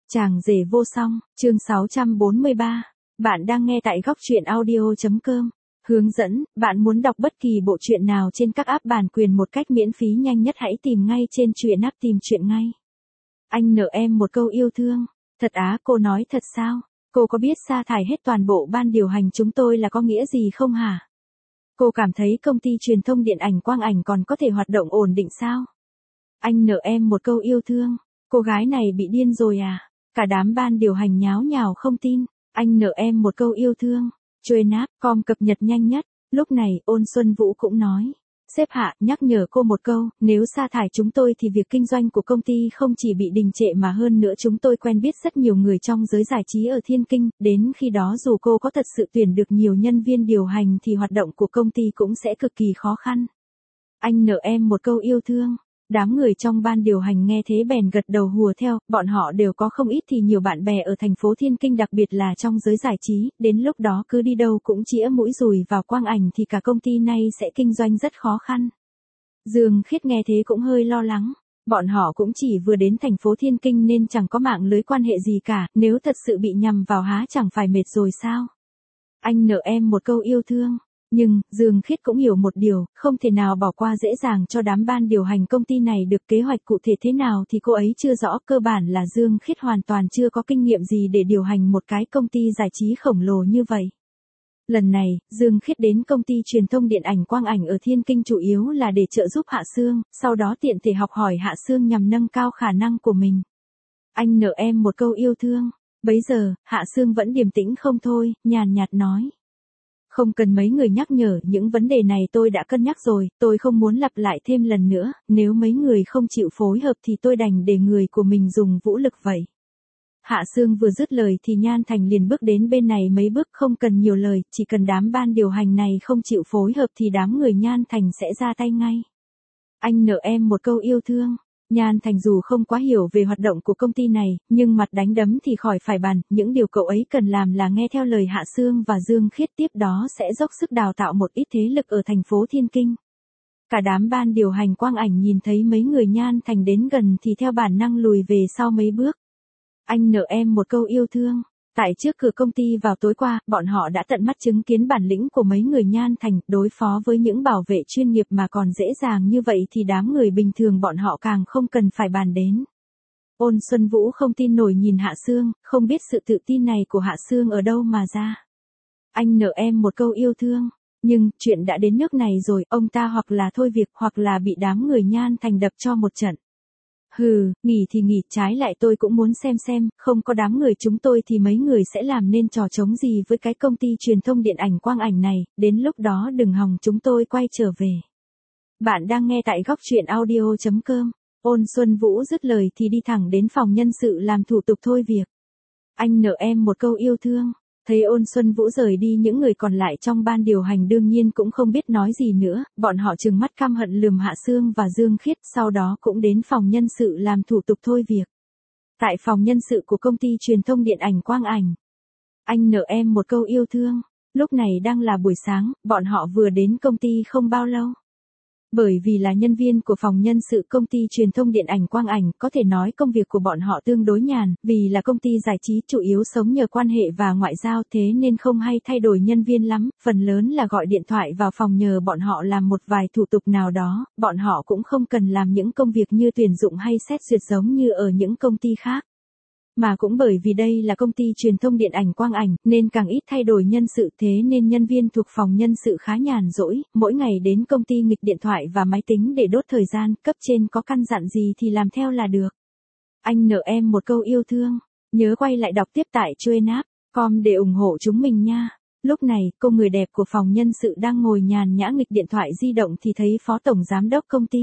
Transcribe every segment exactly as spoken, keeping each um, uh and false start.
Chàng rể vô song, chương sáu trăm bốn mươi ba. Bạn đang nghe tại góc truyện audio.com. Hướng dẫn, bạn muốn đọc bất kỳ bộ truyện nào trên các app bản quyền một cách miễn phí nhanh nhất hãy tìm ngay trên truyện app tìm truyện ngay. Anh nợ em một câu yêu thương. Thật á, cô nói thật sao? Cô có biết sa thải hết toàn bộ ban điều hành chúng tôi là có nghĩa gì không hả? Cô cảm thấy công ty truyền thông điện ảnh Quang Ảnh còn có thể hoạt động ổn định sao? Anh nợ em một câu yêu thương. Cô gái này bị điên rồi à? Cả đám ban điều hành nháo nhào không tin. Anh nợ em một câu yêu thương. Trôi náp, com cập nhật nhanh nhất. Lúc này, Ôn Xuân Vũ cũng nói. Sếp hạ, nhắc nhở cô một câu, nếu sa thải chúng tôi thì việc kinh doanh của công ty không chỉ bị đình trệ mà hơn nữa chúng tôi quen biết rất nhiều người trong giới giải trí ở Thiên Kinh, đến khi đó dù cô có thật sự tuyển được nhiều nhân viên điều hành thì hoạt động của công ty cũng sẽ cực kỳ khó khăn. Anh nợ em một câu yêu thương. Đám người trong ban điều hành nghe thế bèn gật đầu hùa theo, bọn họ đều có không ít thì nhiều bạn bè ở thành phố Thiên Kinh đặc biệt là trong giới giải trí, đến lúc đó cứ đi đâu cũng chĩa mũi dùi vào Quang Ảnh thì cả công ty này sẽ kinh doanh rất khó khăn. Dương Khiết nghe thế cũng hơi lo lắng, bọn họ cũng chỉ vừa đến thành phố Thiên Kinh nên chẳng có mạng lưới quan hệ gì cả, nếu thật sự bị nhầm vào há chẳng phải mệt rồi sao? Anh nợ em một câu yêu thương. Nhưng, Dương Khiết cũng hiểu một điều, không thể nào bỏ qua dễ dàng cho đám ban điều hành công ty này được. Kế hoạch cụ thể thế nào thì cô ấy chưa rõ, cơ bản là Dương Khiết hoàn toàn chưa có kinh nghiệm gì để điều hành một cái công ty giải trí khổng lồ như vậy. Lần này, Dương Khiết đến công ty truyền thông điện ảnh Quang Ảnh ở Thiên Kinh chủ yếu là để trợ giúp Hạ Sương, sau đó tiện thể học hỏi Hạ Sương nhằm nâng cao khả năng của mình. Anh nợ em một câu yêu thương. Bấy giờ, Hạ Sương vẫn điềm tĩnh không thôi, nhàn nhạt nói. Không cần mấy người nhắc nhở, những vấn đề này tôi đã cân nhắc rồi, tôi không muốn lặp lại thêm lần nữa, nếu mấy người không chịu phối hợp thì tôi đành để người của mình dùng vũ lực vậy. Hạ Sương vừa dứt lời thì Nhan Thành liền bước đến bên này mấy bước, không cần nhiều lời, chỉ cần đám ban điều hành này không chịu phối hợp thì đám người Nhan Thành sẽ ra tay ngay. Anh nợ em một câu yêu thương. Nhan Thành dù không quá hiểu về hoạt động của công ty này, nhưng mặt đánh đấm thì khỏi phải bàn, những điều cậu ấy cần làm là nghe theo lời Hạ Sương và Dương Khiết, tiếp đó sẽ dốc sức đào tạo một ít thế lực ở thành phố Thiên Kinh. Cả đám ban điều hành Quang Ảnh nhìn thấy mấy người Nhan Thành đến gần thì theo bản năng lùi về sau mấy bước. Anh nợ em một câu yêu thương. Tại trước cửa công ty vào tối qua, bọn họ đã tận mắt chứng kiến bản lĩnh của mấy người Nhan Thành, đối phó với những bảo vệ chuyên nghiệp mà còn dễ dàng như vậy thì đám người bình thường bọn họ càng không cần phải bàn đến. Ôn Xuân Vũ không tin nổi nhìn Hạ Sương, không biết sự tự tin này của Hạ Sương ở đâu mà ra. Anh nợ em một câu yêu thương. Nhưng, chuyện đã đến nước này rồi, ông ta hoặc là thôi việc hoặc là bị đám người Nhan Thành đập cho một trận. Hừ, nghỉ thì nghỉ, trái lại tôi cũng muốn xem xem, không có đám người chúng tôi thì mấy người sẽ làm nên trò trống gì với cái công ty truyền thông điện ảnh Quang Ảnh này, đến lúc đó đừng hòng chúng tôi quay trở về. Bạn đang nghe tại góc truyện audio.com. Ôn Xuân Vũ dứt lời thì đi thẳng đến phòng nhân sự làm thủ tục thôi việc. Anh nợ em một câu yêu thương. Thấy Ôn Xuân Vũ rời đi, những người còn lại trong ban điều hành đương nhiên cũng không biết nói gì nữa, bọn họ trừng mắt căm hận lườm Hạ Sương và Dương Khiết, sau đó cũng đến phòng nhân sự làm thủ tục thôi việc. Tại phòng nhân sự của công ty truyền thông điện ảnh Quang Ảnh. Anh nợ em một câu yêu thương. Lúc này đang là buổi sáng, bọn họ vừa đến công ty không bao lâu. Bởi vì là nhân viên của phòng nhân sự công ty truyền thông điện ảnh Quang Ảnh, có thể nói công việc của bọn họ tương đối nhàn, vì là công ty giải trí chủ yếu sống nhờ quan hệ và ngoại giao, thế nên không hay thay đổi nhân viên lắm, phần lớn là gọi điện thoại vào phòng nhờ bọn họ làm một vài thủ tục nào đó, bọn họ cũng không cần làm những công việc như tuyển dụng hay xét duyệt giống như ở những công ty khác. Mà cũng bởi vì đây là công ty truyền thông điện ảnh Quang Ảnh, nên càng ít thay đổi nhân sự, thế nên nhân viên thuộc phòng nhân sự khá nhàn rỗi, mỗi ngày đến công ty nghịch điện thoại và máy tính để đốt thời gian, cấp trên có căn dặn gì thì làm theo là được. Anh nợ em một câu yêu thương. Nhớ quay lại đọc tiếp tại truyện app com để ủng hộ chúng mình nha. Lúc này, cô người đẹp của phòng nhân sự đang ngồi nhàn nhã nghịch điện thoại di động thì thấy phó tổng giám đốc công ty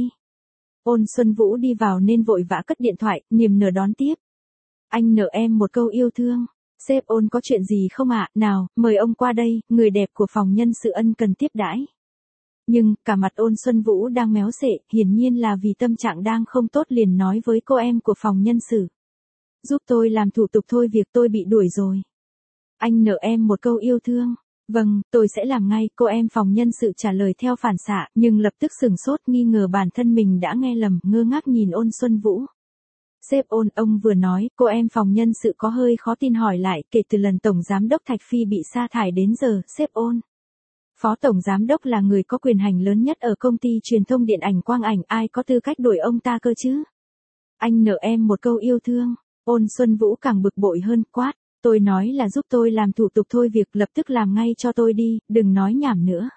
Ôn Xuân Vũ đi vào nên vội vã cất điện thoại, niềm nở đón tiếp. Anh nợ em một câu yêu thương. Sếp Ôn có chuyện gì không ạ? À? Nào, mời ông qua đây, người đẹp của phòng nhân sự ân cần tiếp đãi. Nhưng, cả mặt Ôn Xuân Vũ đang méo xệ, hiển nhiên là vì tâm trạng đang không tốt, liền nói với cô em của phòng nhân sự. Giúp tôi làm thủ tục thôi việc, tôi bị đuổi rồi. Anh nợ em một câu yêu thương. Vâng, tôi sẽ làm ngay, cô em phòng nhân sự trả lời theo phản xạ, nhưng lập tức sửng sốt nghi ngờ bản thân mình đã nghe lầm, ngơ ngác nhìn Ôn Xuân Vũ. Sếp Ôn, ông vừa nói, cô em phòng nhân sự có hơi khó tin hỏi lại, kể từ lần Tổng Giám đốc Thạch Phi bị sa thải đến giờ, sếp Ôn. Phó Tổng Giám đốc là người có quyền hành lớn nhất ở công ty truyền thông điện ảnh Quang Ảnh, ai có tư cách đuổi ông ta cơ chứ? Anh nợ em một câu yêu thương. Ôn Xuân Vũ càng bực bội hơn, quát. Tôi nói là giúp tôi làm thủ tục thôi việc, lập tức làm ngay cho tôi đi, đừng nói nhảm nữa.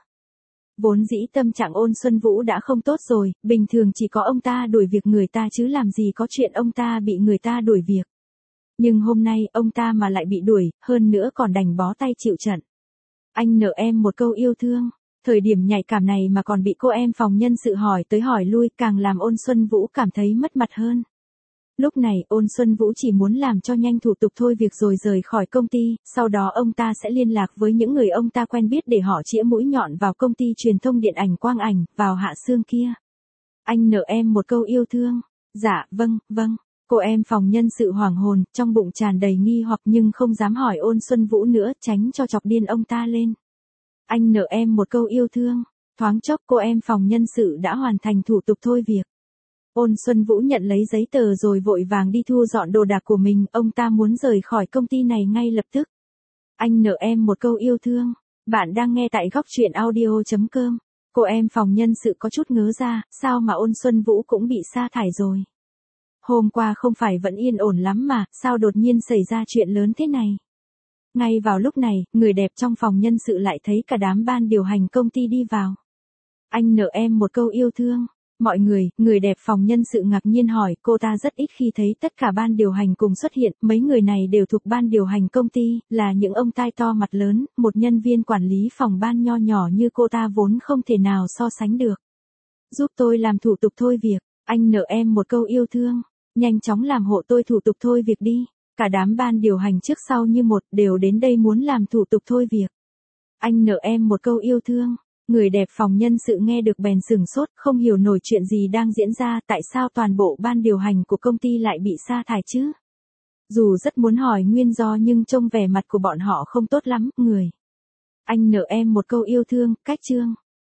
Vốn dĩ tâm trạng Ôn Xuân Vũ đã không tốt rồi, bình thường chỉ có ông ta đuổi việc người ta chứ làm gì có chuyện ông ta bị người ta đuổi việc. Nhưng hôm nay ông ta mà lại bị đuổi, hơn nữa còn đành bó tay chịu trận. Anh nợ em một câu yêu thương. Thời điểm nhạy cảm này mà còn bị cô em phòng nhân sự hỏi tới hỏi lui, càng làm Ôn Xuân Vũ cảm thấy mất mặt hơn. Lúc này Ôn Xuân Vũ chỉ muốn làm cho nhanh thủ tục thôi việc rồi rời khỏi công ty, sau đó ông ta sẽ liên lạc với những người ông ta quen biết để họ chĩa mũi nhọn vào công ty truyền thông điện ảnh Quang Ảnh, vào Hạ Xương kia. Anh nợ em một câu yêu thương. Dạ, vâng, vâng. Cô em phòng nhân sự hoảng hồn, trong bụng tràn đầy nghi hoặc nhưng không dám hỏi Ôn Xuân Vũ nữa, tránh cho chọc điên ông ta lên. Anh nợ em một câu yêu thương. Thoáng chốc cô em phòng nhân sự đã hoàn thành thủ tục thôi việc. Ôn Xuân Vũ nhận lấy giấy tờ rồi vội vàng đi thu dọn đồ đạc của mình, ông ta muốn rời khỏi công ty này ngay lập tức. Anh nợ em một câu yêu thương. Bạn đang nghe tại góc truyện audio chấm com. Cô em phòng nhân sự có chút ngớ ra, sao mà Ôn Xuân Vũ cũng bị sa thải rồi. Hôm qua không phải vẫn yên ổn lắm mà, sao đột nhiên xảy ra chuyện lớn thế này. Ngay vào lúc này, người đẹp trong phòng nhân sự lại thấy cả đám ban điều hành công ty đi vào. Anh nợ em một câu yêu thương. Mọi người, người đẹp phòng nhân sự ngạc nhiên hỏi, cô ta rất ít khi thấy tất cả ban điều hành cùng xuất hiện, mấy người này đều thuộc ban điều hành công ty, là những ông tai to mặt lớn, một nhân viên quản lý phòng ban nho nhỏ như cô ta vốn không thể nào so sánh được. Giúp tôi làm thủ tục thôi việc, anh nợ em một câu yêu thương, nhanh chóng làm hộ tôi thủ tục thôi việc đi. Cả đám ban điều hành trước sau như một đều đến đây muốn làm thủ tục thôi việc. Anh nợ em một câu yêu thương. Người đẹp phòng nhân sự nghe được bèn sửng sốt, không hiểu nổi chuyện gì đang diễn ra, tại sao toàn bộ ban điều hành của công ty lại bị sa thải chứ. Dù rất muốn hỏi nguyên do nhưng trông vẻ mặt của bọn họ không tốt lắm, người. Anh nợ em một câu yêu thương, cách chương.